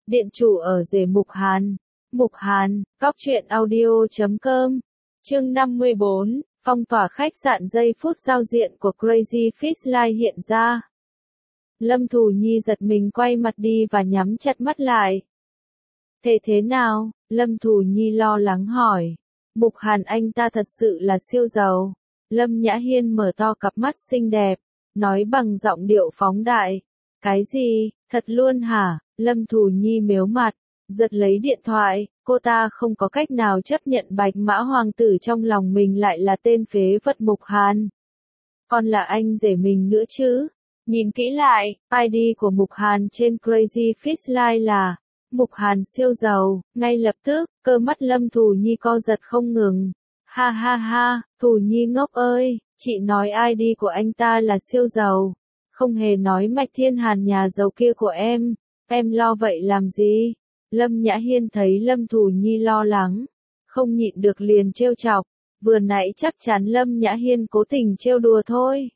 Điện chủ ở rể Mục Hàn. Mục Hàn, Cóc truyện audio.com. Chương 54, phong tỏa khách sạn giây phút giao diện của Crazy Fish Live hiện ra. Lâm Thù Nhi giật mình quay mặt đi và nhắm chặt mắt lại. Thế nào? Lâm Thù Nhi lo lắng hỏi. Mục Hàn anh ta thật sự là siêu giàu. Lâm Nhã Hiên mở to cặp mắt xinh đẹp, nói bằng giọng điệu phóng đại. Cái gì, thật luôn hả? Lâm Thù Nhi mếu mặt, giật lấy điện thoại, cô ta không có cách nào chấp nhận Bạch Mã Hoàng tử trong lòng mình lại là tên phế vật Mục Hàn. Còn là anh rể mình nữa chứ? Nhìn kỹ lại, ID của Mục Hàn trên Crazy Fish Live là Mục Hàn siêu giàu, ngay lập tức, cơ mắt Lâm Thù Nhi co giật không ngừng. Ha ha ha, Thù Nhi ngốc ơi, chị nói ID của anh ta là siêu giàu, không hề nói Mạch Thiên Hàn nhà giàu kia của em lo vậy làm gì? Lâm Nhã Hiên thấy Lâm Thù Nhi lo lắng, không nhịn được liền trêu chọc, vừa nãy chắc chắn Lâm Nhã Hiên cố tình trêu đùa thôi.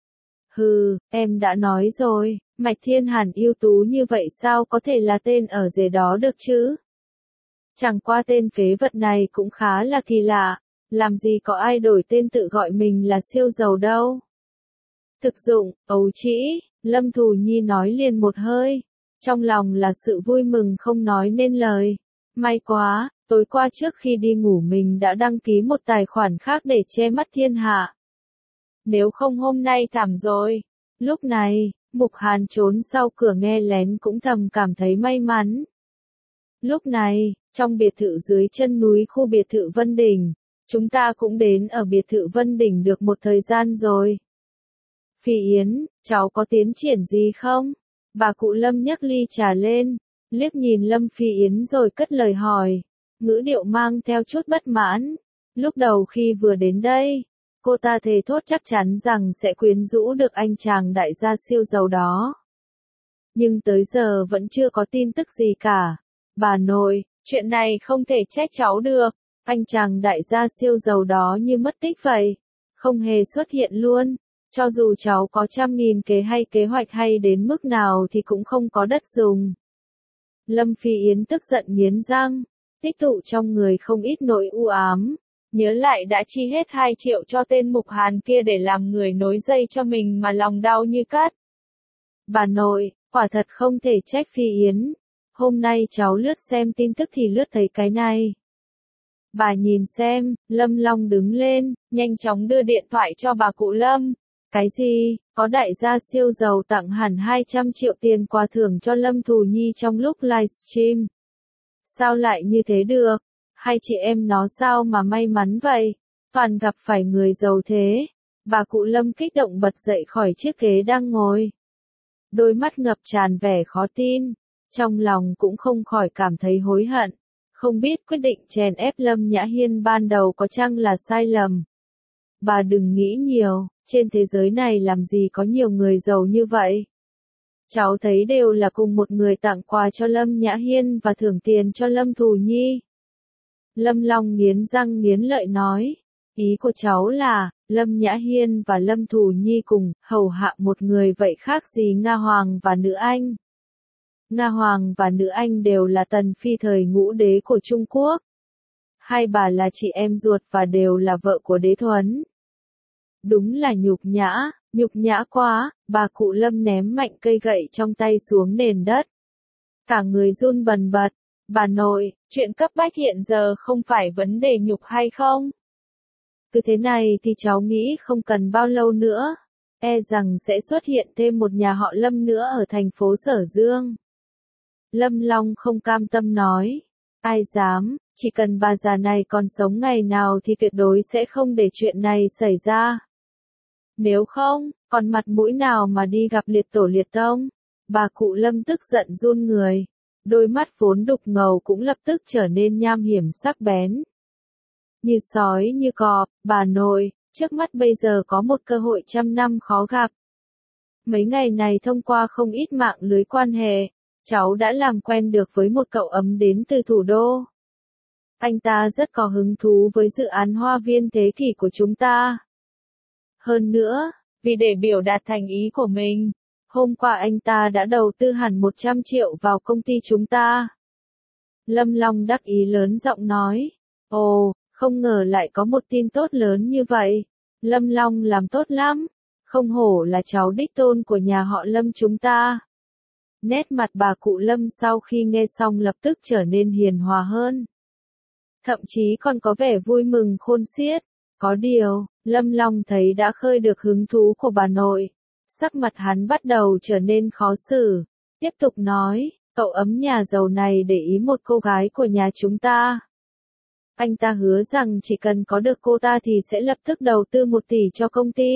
Hừ, em đã nói rồi, Mạch Thiên Hàn ưu tú như vậy sao có thể là tên ở rể đó được chứ? Chẳng qua tên phế vật này cũng khá là kỳ lạ, làm gì có ai đổi tên tự gọi mình là siêu giàu đâu. Thực dụng, ấu trĩ, Lâm Thù Nhi nói liền một hơi, trong lòng là sự vui mừng không nói nên lời. May quá, tối qua trước khi đi ngủ mình đã đăng ký một tài khoản khác để che mắt thiên hạ. Nếu không hôm nay thảm rồi. Lúc này, Mục Hàn trốn sau cửa nghe lén cũng thầm cảm thấy may mắn. Lúc này, trong biệt thự dưới chân núi khu biệt thự Vân Đỉnh, chúng ta cũng đến ở biệt thự Vân Đỉnh được một thời gian rồi. Phi Yến, cháu có tiến triển gì không? Bà cụ Lâm nhấc ly trà lên, liếc nhìn Lâm Phi Yến rồi cất lời hỏi, ngữ điệu mang theo chút bất mãn. Lúc đầu khi vừa đến đây, cô ta thề thốt chắc chắn rằng sẽ quyến rũ được anh chàng đại gia siêu giàu đó. Nhưng tới giờ vẫn chưa có tin tức gì cả. Bà nội, chuyện này không thể trách cháu được, anh chàng đại gia siêu giàu đó như mất tích vậy, không hề xuất hiện luôn. Cho dù cháu có 100.000 kế hoạch hay đến mức nào thì cũng không có đất dùng. Lâm Phi Yến tức giận nghiến răng, tích tụ trong người không ít nỗi u ám, nhớ lại đã chi hết 2 triệu cho tên Mục Hàn kia để làm người nối dây cho mình mà lòng đau như cắt. Bà nội, quả thật không thể trách Phi Yến, hôm nay cháu lướt xem tin tức thì lướt thấy cái này. Bà nhìn xem, Lâm Long đứng lên, nhanh chóng đưa điện thoại cho bà cụ Lâm. Cái gì, có đại gia siêu giàu tặng hẳn 200 triệu tiền quà thưởng cho Lâm Thù Nhi trong lúc livestream. Sao lại như thế được? Hai chị em nó sao mà may mắn vậy? Toàn gặp phải người giàu thế. Bà cụ Lâm kích động bật dậy khỏi chiếc ghế đang ngồi. Đôi mắt ngập tràn vẻ khó tin. Trong lòng cũng không khỏi cảm thấy hối hận. Không biết quyết định chèn ép Lâm Nhã Hiên ban đầu có chăng là sai lầm. Bà đừng nghĩ nhiều, trên thế giới này làm gì có nhiều người giàu như vậy. Cháu thấy đều là cùng một người tặng quà cho Lâm Nhã Hiên và thưởng tiền cho Lâm Thù Nhi. Lâm Long nghiến răng nghiến lợi nói, ý của cháu là, Lâm Nhã Hiên và Lâm Thù Nhi cùng hầu hạ một người vậy khác gì Nga Hoàng và Nữ Anh. Nga Hoàng và Nữ Anh đều là tần phi thời ngũ đế của Trung Quốc. Hai bà là chị em ruột và đều là vợ của đế thuấn. Đúng là nhục nhã quá, bà cụ Lâm ném mạnh cây gậy trong tay xuống nền đất. Cả người run bần bật, bà nội, chuyện cấp bách hiện giờ không phải vấn đề nhục hay không? Cứ thế này thì cháu nghĩ không cần bao lâu nữa, rằng sẽ xuất hiện thêm một nhà họ Lâm nữa ở thành phố Sở Dương. Lâm Long không cam tâm nói, ai dám, chỉ cần bà già này còn sống ngày nào thì tuyệt đối sẽ không để chuyện này xảy ra. Nếu không, còn mặt mũi nào mà đi gặp liệt tổ liệt tông? Bà cụ Lâm tức giận run người, đôi mắt vốn đục ngầu cũng lập tức trở nên nham hiểm sắc bén. Như sói như cọp, bà nội, trước mắt bây giờ có một cơ hội 100 năm khó gặp. Mấy ngày này thông qua không ít mạng lưới quan hệ, cháu đã làm quen được với một cậu ấm đến từ thủ đô. Anh ta rất có hứng thú với dự án hoa viên thế kỷ của chúng ta. Hơn nữa, vì để biểu đạt thành ý của mình, Hôm qua anh ta đã đầu tư hẳn 100 triệu vào công ty chúng ta. Lâm Long đắc ý lớn giọng nói. Ồ, không ngờ lại có một tin tốt lớn như vậy. Lâm Long làm tốt lắm. Không hổ là cháu đích tôn của nhà họ Lâm chúng ta. Nét mặt bà cụ Lâm sau khi nghe xong lập tức trở nên hiền hòa hơn. Thậm chí còn có vẻ vui mừng khôn xiết. Có điều, Lâm Long thấy đã khơi được hứng thú của bà nội. Sắc mặt hắn bắt đầu trở nên khó xử. Tiếp tục nói, cậu ấm nhà giàu này để ý một cô gái của nhà chúng ta. Anh ta hứa rằng chỉ cần có được cô ta thì sẽ lập tức đầu tư 1 tỷ cho công ty.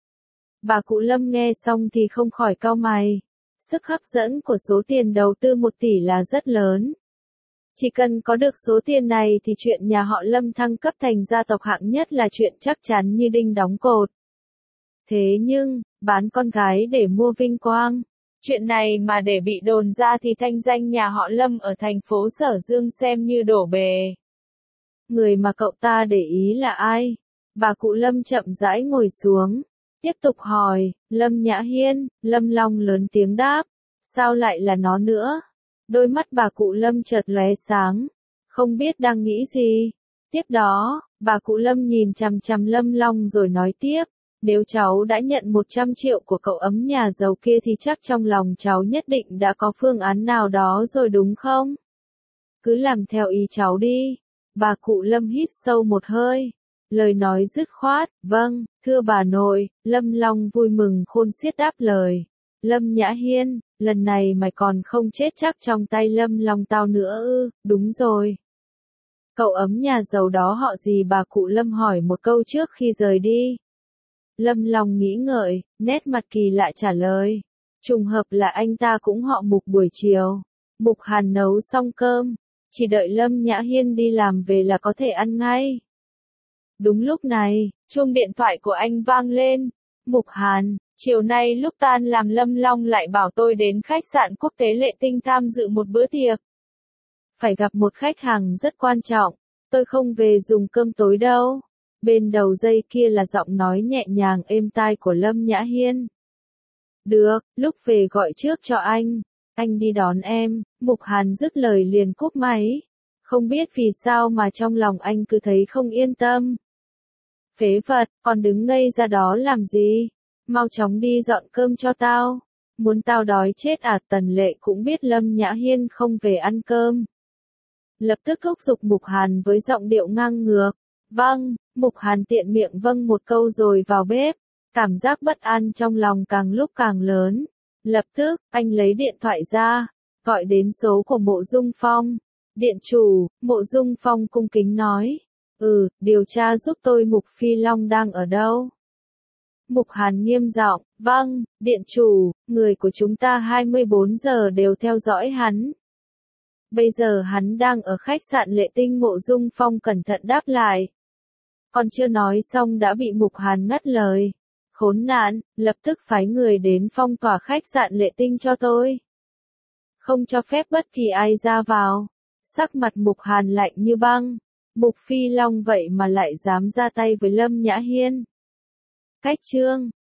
Bà cụ Lâm nghe xong thì không khỏi cau mày. Sức hấp dẫn của số tiền đầu tư 1 tỷ là rất lớn. Chỉ cần có được số tiền này thì chuyện nhà họ Lâm thăng cấp thành gia tộc hạng nhất là chuyện chắc chắn như đinh đóng cột. Thế nhưng, bán con gái để mua vinh quang. Chuyện này mà để bị đồn ra thì thanh danh nhà họ Lâm ở thành phố Sở Dương xem như đổ bề. Người mà cậu ta để ý là ai? Bà cụ Lâm chậm rãi ngồi xuống. Tiếp tục hỏi, Lâm Nhã Hiên. Lâm Long lớn tiếng đáp. Sao lại là nó nữa? Đôi mắt bà cụ Lâm chợt lóe sáng. Không biết đang nghĩ gì. Tiếp đó, bà cụ Lâm nhìn chằm chằm Lâm Long rồi nói tiếp. Nếu cháu đã nhận 100 triệu của cậu ấm nhà giàu kia thì chắc trong lòng cháu nhất định đã có phương án nào đó rồi đúng không? Cứ làm theo ý cháu đi. Bà cụ Lâm hít sâu một hơi. Lời nói dứt khoát, vâng, thưa bà nội. Lâm Long vui mừng khôn xiết đáp lời. Lâm Nhã Hiên, lần này mày còn không chết chắc trong tay Lâm Long tao nữa ư? Đúng rồi. Cậu ấm nhà giàu đó họ gì? Bà cụ Lâm hỏi một câu trước khi rời đi. Lâm Long nghĩ ngợi, nét mặt kỳ lạ trả lời. Trùng hợp là anh ta cũng họ Mục buổi chiều. Mục Hàn nấu xong cơm, chỉ đợi Lâm Nhã Hiên đi làm về là có thể ăn ngay. Đúng lúc này, chuông điện thoại của anh vang lên. Mục Hàn, chiều nay lúc tan làm Lâm Long lại bảo tôi đến khách sạn quốc tế Lệ Tinh tham dự một bữa tiệc. Phải gặp một khách hàng rất quan trọng, tôi không về dùng cơm tối đâu. Bên đầu dây kia là giọng nói nhẹ nhàng êm tai của Lâm Nhã Hiên. Được, lúc về gọi trước cho anh đi đón em. Mục Hàn dứt lời liền cúp máy. Không biết vì sao mà trong lòng anh cứ thấy không yên tâm. Phế vật, còn đứng ngây ra đó làm gì? Mau chóng đi dọn cơm cho tao. Muốn tao đói chết à? Tần Lệ cũng biết Lâm Nhã Hiên không về ăn cơm. Lập tức thúc giục Mục Hàn với giọng điệu ngang ngược. Vâng, Mục Hàn tiện miệng vâng một câu rồi vào bếp. Cảm giác bất an trong lòng càng lúc càng lớn. Lập tức, anh lấy điện thoại ra, gọi đến số của Mộ Dung Phong. Điện chủ, Mộ Dung Phong cung kính nói. Điều tra giúp tôi Mục Phi Long đang ở đâu? Mục Hàn nghiêm giọng, vâng, điện chủ, người của chúng ta 24 giờ đều theo dõi hắn. Bây giờ hắn đang ở khách sạn Lệ Tinh. Mộ Dung Phong cẩn thận đáp lại. Còn chưa nói xong đã bị Mục Hàn ngắt lời. Khốn nạn, lập tức phái người đến phong tỏa khách sạn Lệ Tinh cho tôi. Không cho phép bất kỳ ai ra vào. Sắc mặt Mục Hàn lạnh như băng. Mục Phi Long vậy mà lại dám ra tay với Lâm Nhã Hiên. Cách chương